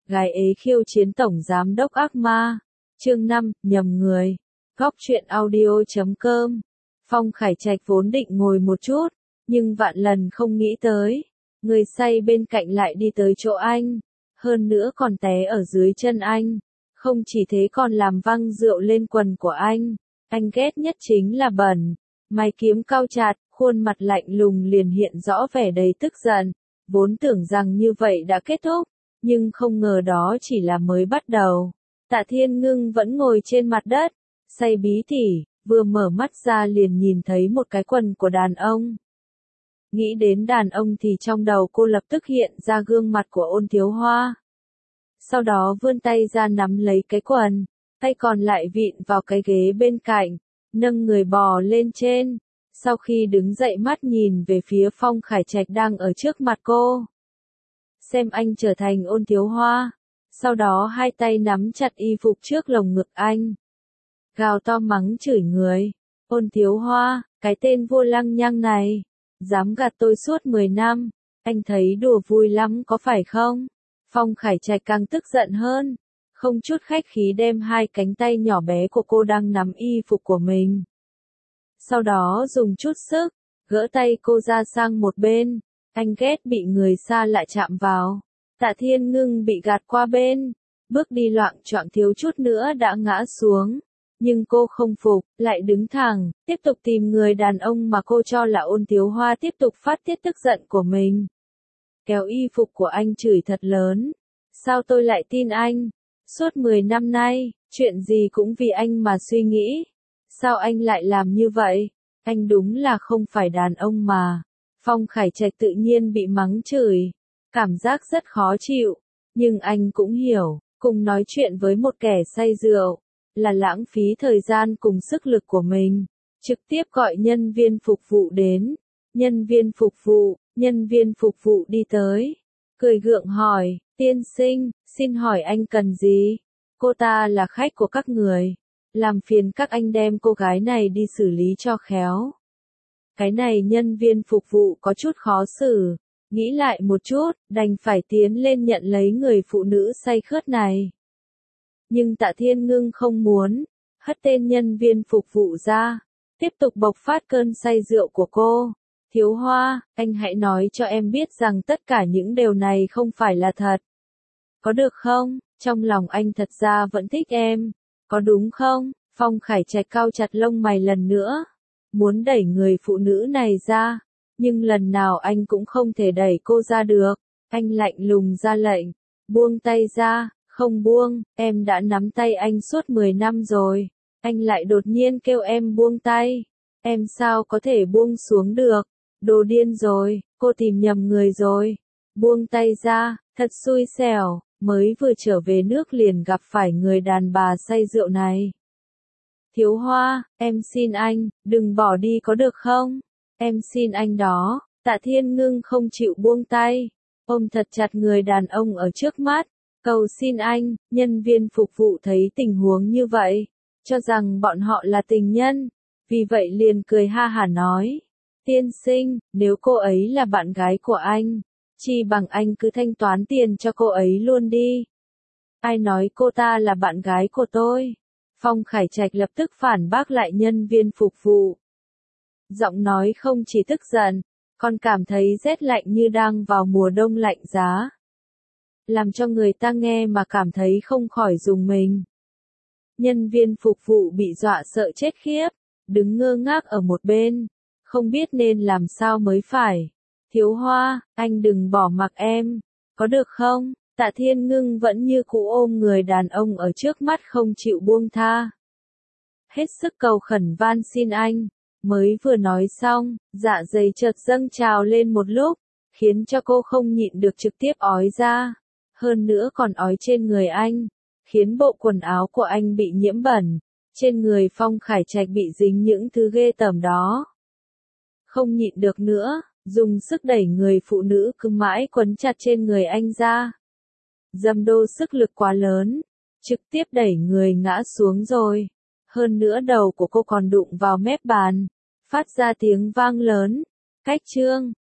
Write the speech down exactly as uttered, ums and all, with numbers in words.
Gái ế khiêu chiến tổng giám đốc ác ma. Chương năm, nhầm người. Góc truyện audio chấm com. Phong Khải Trạch vốn định ngồi một chút, nhưng vạn lần không nghĩ tới. Người say bên cạnh lại đi tới chỗ anh. Hơn nữa còn té ở dưới chân anh. Không chỉ thế còn làm văng rượu lên quần của anh. Anh ghét nhất chính là bẩn. Mày kiếm cau chặt, khuôn mặt lạnh lùng liền hiện rõ vẻ đầy tức giận. Vốn tưởng rằng như vậy đã kết thúc, nhưng không ngờ đó chỉ là mới bắt đầu. Tạ Thiên Ngưng vẫn ngồi trên mặt đất, say bí tỉ, vừa mở mắt ra liền nhìn thấy một cái quần của đàn ông. Nghĩ đến đàn ông thì trong đầu cô lập tức hiện ra gương mặt của Ôn Thiếu Hoa. Sau đó vươn tay ra nắm lấy cái quần, tay còn lại vịn vào cái ghế bên cạnh, nâng người bò lên trên. Sau khi đứng dậy mắt nhìn về phía Phong Khải Trạch đang ở trước mặt cô. Xem anh trở thành Ôn Thiếu Hoa. Sau đó hai tay nắm chặt y phục trước lồng ngực anh. Gào to mắng chửi người. Ôn Thiếu Hoa, cái tên vô lăng nhăng này. Dám gạt tôi suốt mười năm. Anh thấy đùa vui lắm có phải không? Phong Khải Trạch càng tức giận hơn. Không chút khách khí đem hai cánh tay nhỏ bé của cô đang nắm y phục của mình. Sau đó dùng chút sức, gỡ tay cô ra sang một bên. Anh ghét bị người xa lạ chạm vào. Tạ Thiên Ngưng bị gạt qua bên. Bước đi loạng choạng thiếu chút nữa đã ngã xuống. Nhưng cô không phục, lại đứng thẳng, tiếp tục tìm người đàn ông mà cô cho là Ôn Thiếu Hoa tiếp tục phát tiết tức giận của mình. Kéo y phục của anh chửi thật lớn. Sao tôi lại tin anh? Suốt mười năm nay, chuyện gì cũng vì anh mà suy nghĩ. Sao anh lại làm như vậy? Anh đúng là không phải đàn ông mà. Phong Khải Trạch tự nhiên bị mắng chửi. Cảm giác rất khó chịu. Nhưng anh cũng hiểu, cùng nói chuyện với một kẻ say rượu, là lãng phí thời gian cùng sức lực của mình. Trực tiếp gọi nhân viên phục vụ đến. Nhân viên phục vụ, nhân viên phục vụ đi tới. Cười gượng hỏi, tiên sinh, xin hỏi anh cần gì? Cô ta là khách của các người. Làm phiền các anh đem cô gái này đi xử lý cho khéo. Cái này nhân viên phục vụ có chút khó xử. Nghĩ lại một chút, đành phải tiến lên nhận lấy người phụ nữ say khướt này. Nhưng Tạ Thiên Ngưng không muốn, hất tên nhân viên phục vụ ra, tiếp tục bộc phát cơn say rượu của cô. Thiếu Hoa, anh hãy nói cho em biết rằng tất cả những điều này không phải là thật. Có được không? Trong lòng anh thật ra vẫn thích em. Có đúng không? Phong Khải Trạch cau chặt lông mày lần nữa. Muốn đẩy người phụ nữ này ra. Nhưng lần nào anh cũng không thể đẩy cô ra được. Anh lạnh lùng ra lệnh. Buông tay ra. Không buông, em đã nắm tay anh suốt mười năm rồi. Anh lại đột nhiên kêu em buông tay. Em sao có thể buông xuống được? Đồ điên rồi, cô tìm nhầm người rồi. Buông tay ra, thật xui xẻo, mới vừa trở về nước liền gặp phải người đàn bà say rượu này. Thiếu Hoa, em xin anh, đừng bỏ đi có được không? Em xin anh đó. Tạ Thiên Ngưng không chịu buông tay, ôm thật chặt người đàn ông ở trước mắt. Cầu xin anh. Nhân viên phục vụ thấy tình huống như vậy, cho rằng bọn họ là tình nhân, vì vậy liền cười ha hả nói. Tiên sinh, nếu cô ấy là bạn gái của anh, chi bằng anh cứ thanh toán tiền cho cô ấy luôn đi. Ai nói cô ta là bạn gái của tôi? Phong Khải Trạch lập tức phản bác lại nhân viên phục vụ. Giọng nói không chỉ tức giận, còn cảm thấy rét lạnh như đang vào mùa đông lạnh giá. Làm cho người ta nghe mà cảm thấy không khỏi rùng mình. Nhân viên phục vụ bị dọa sợ chết khiếp, đứng ngơ ngác ở một bên, không biết nên làm sao mới phải. Thiếu Hoa, anh đừng bỏ mặc em, có được không? Tạ Thiên Ngưng vẫn như cũ ôm người đàn ông ở trước mắt không chịu buông tha. Hết sức cầu khẩn van xin anh, mới vừa nói xong, dạ dày chợt dâng trào lên một lúc, khiến cho cô không nhịn được trực tiếp ói ra. Hơn nữa còn ói trên người anh, khiến bộ quần áo của anh bị nhiễm bẩn, trên người Phong Khải Trạch bị dính những thứ ghê tởm đó. Không nhịn được nữa, dùng sức đẩy người phụ nữ cứ mãi quấn chặt trên người anh ra. Dâm đô sức lực quá lớn, trực tiếp đẩy người ngã xuống rồi. Hơn nữa đầu của cô còn đụng vào mép bàn, phát ra tiếng vang lớn. Cách chương,